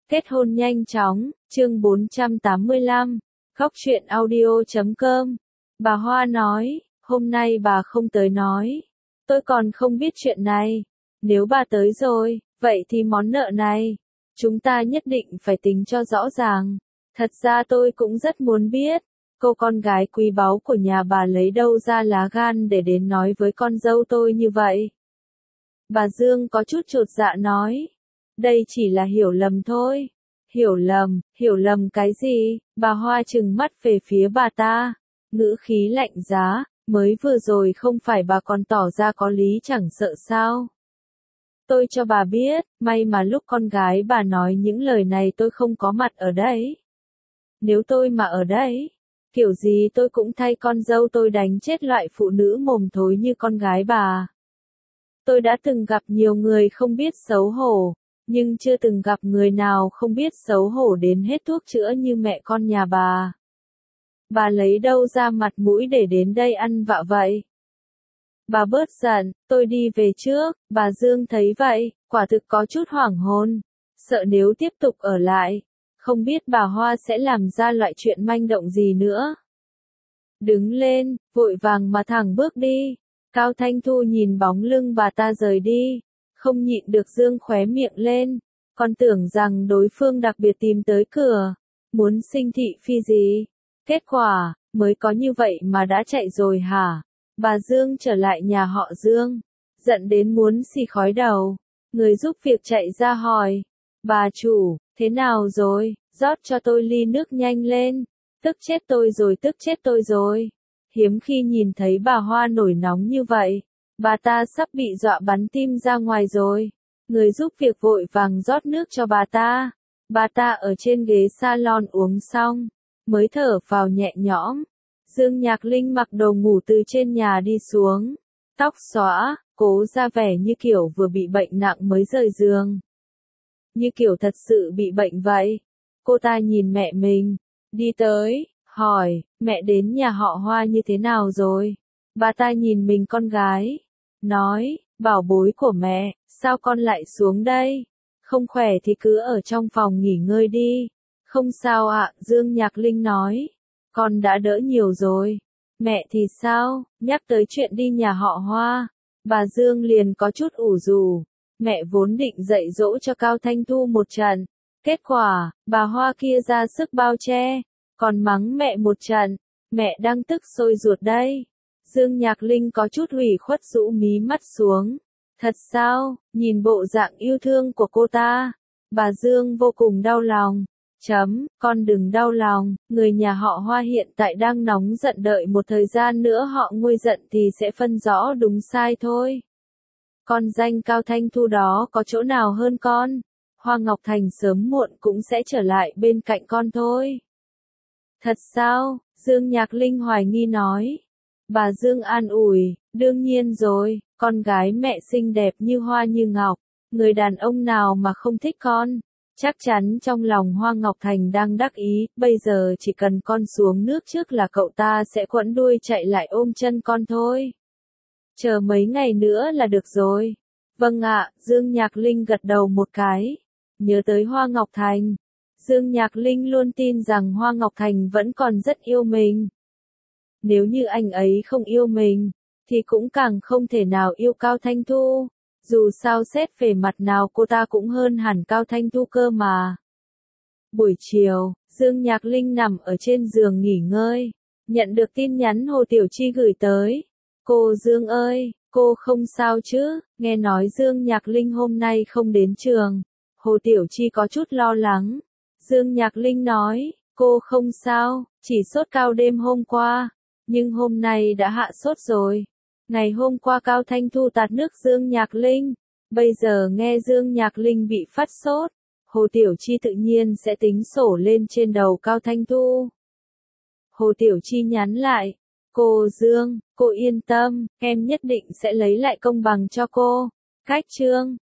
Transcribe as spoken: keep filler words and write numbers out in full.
Kết hôn nhanh chóng, chương bốn trăm tám mươi lăm, góc truyện audio chấm com. Bà Hoa nói, hôm nay bà không tới nói. Tôi còn không biết chuyện này. Nếu bà tới rồi, vậy thì món nợ này, chúng ta nhất định phải tính cho rõ ràng. Thật ra tôi cũng rất muốn biết, cô con gái quý báu của nhà bà lấy đâu ra lá gan để đến nói với con dâu tôi như vậy. Bà Dương có chút chột dạ nói. Đây chỉ là hiểu lầm thôi. Hiểu lầm, hiểu lầm cái gì? Bà Hoa trừng mắt về phía bà ta. Ngữ khí lạnh giá, mới vừa rồi không phải bà còn tỏ ra có lý chẳng sợ sao? Tôi cho bà biết, may mà lúc con gái bà nói những lời này tôi không có mặt ở đây. Nếu tôi mà ở đây, kiểu gì tôi cũng thay con dâu tôi đánh chết loại phụ nữ mồm thối như con gái bà. Tôi đã từng gặp nhiều người không biết xấu hổ, nhưng chưa từng gặp người nào không biết xấu hổ đến hết thuốc chữa như mẹ con nhà bà. Bà lấy đâu ra mặt mũi để đến đây ăn vạ vậy? Bà bớt giận, tôi đi về trước. Bà Dương thấy vậy, quả thực có chút hoảng hồn, sợ nếu tiếp tục ở lại, không biết bà Hoa sẽ làm ra loại chuyện manh động gì nữa. Đứng lên, vội vàng mà thẳng bước đi. Cao Thanh Thu nhìn bóng lưng bà ta rời đi, không nhịn được dương khóe miệng lên, còn tưởng rằng đối phương đặc biệt tìm tới cửa, muốn sinh thị phi gì. Kết quả, mới có như vậy mà đã chạy rồi hả? Bà Dương trở lại nhà họ Dương, giận đến muốn xì khói đầu. Người giúp việc chạy ra hỏi, bà chủ, thế nào rồi, rót cho tôi ly nước nhanh lên. Tức chết tôi rồi, tức chết tôi rồi. Hiếm khi nhìn thấy bà Hoa nổi nóng như vậy, bà ta sắp bị dọa bắn tim ra ngoài rồi. Người giúp việc vội vàng rót nước cho bà ta. Bà ta ở trên ghế salon uống xong, mới thở vào nhẹ nhõm. Dương Nhạc Linh mặc đồ ngủ từ trên nhà đi xuống, tóc xõa, cố ra vẻ như kiểu vừa bị bệnh nặng mới rời giường. Như kiểu thật sự bị bệnh vậy. Cô ta nhìn mẹ mình, đi tới, hỏi, mẹ đến nhà họ Hoa như thế nào rồi? Bà ta nhìn mình con gái, nói, bảo bối của mẹ, sao con lại xuống đây? Không khỏe thì cứ ở trong phòng nghỉ ngơi đi. Không sao ạ, Dương Nhạc Linh nói, con đã đỡ nhiều rồi. Mẹ thì sao? Nhắc tới chuyện đi nhà họ Hoa, bà Dương liền có chút ủ rũ. Mẹ vốn định dạy dỗ cho Cao Thanh Thu một trận. Kết quả, bà Hoa kia ra sức bao che, còn mắng mẹ một trận. Mẹ đang tức sôi ruột đây. Dương Nhạc Linh có chút ủy khuất rũ mí mắt xuống. Thật sao? Nhìn bộ dạng yêu thương của cô ta, bà Dương vô cùng đau lòng. Chấm, con đừng đau lòng, người nhà họ Hoa hiện tại đang nóng giận, đợi một thời gian nữa họ nguôi giận thì sẽ phân rõ đúng sai thôi. Con danh Cao Thanh Thu đó có chỗ nào hơn con? Hoa Ngọc Thành sớm muộn cũng sẽ trở lại bên cạnh con thôi. Thật sao? Dương Nhạc Linh hoài nghi nói. Bà Dương an ủi, đương nhiên rồi, con gái mẹ xinh đẹp như hoa như ngọc, người đàn ông nào mà không thích con. Chắc chắn trong lòng Hoa Ngọc Thành đang đắc ý, bây giờ chỉ cần con xuống nước trước là cậu ta sẽ quẫm đuôi chạy lại ôm chân con thôi. Chờ mấy ngày nữa là được rồi. Vâng ạ, Dương Nhạc Linh gật đầu một cái. Nhớ tới Hoa Ngọc Thành, Dương Nhạc Linh luôn tin rằng Hoa Ngọc Thành vẫn còn rất yêu mình. Nếu như anh ấy không yêu mình, thì cũng càng không thể nào yêu Cao Thanh Thu. Dù sao xét về mặt nào cô ta cũng hơn hẳn Cao Thanh Thu cơ mà. Buổi chiều, Dương Nhạc Linh nằm ở trên giường nghỉ ngơi, nhận được tin nhắn Hồ Tiểu Chi gửi tới. Cô Dương ơi, cô không sao chứ? Nghe nói Dương Nhạc Linh hôm nay không đến trường. Hồ Tiểu Chi có chút lo lắng. Dương Nhạc Linh nói, cô không sao, chỉ sốt cao đêm hôm qua, nhưng hôm nay đã hạ sốt rồi. Ngày hôm qua Cao Thanh Thu tạt nước Dương Nhạc Linh, bây giờ nghe Dương Nhạc Linh bị phát sốt, Hồ Tiểu Chi tự nhiên sẽ tính sổ lên trên đầu Cao Thanh Thu. Hồ Tiểu Chi nhắn lại, cô Dương, cô yên tâm, em nhất định sẽ lấy lại công bằng cho cô. Cách chương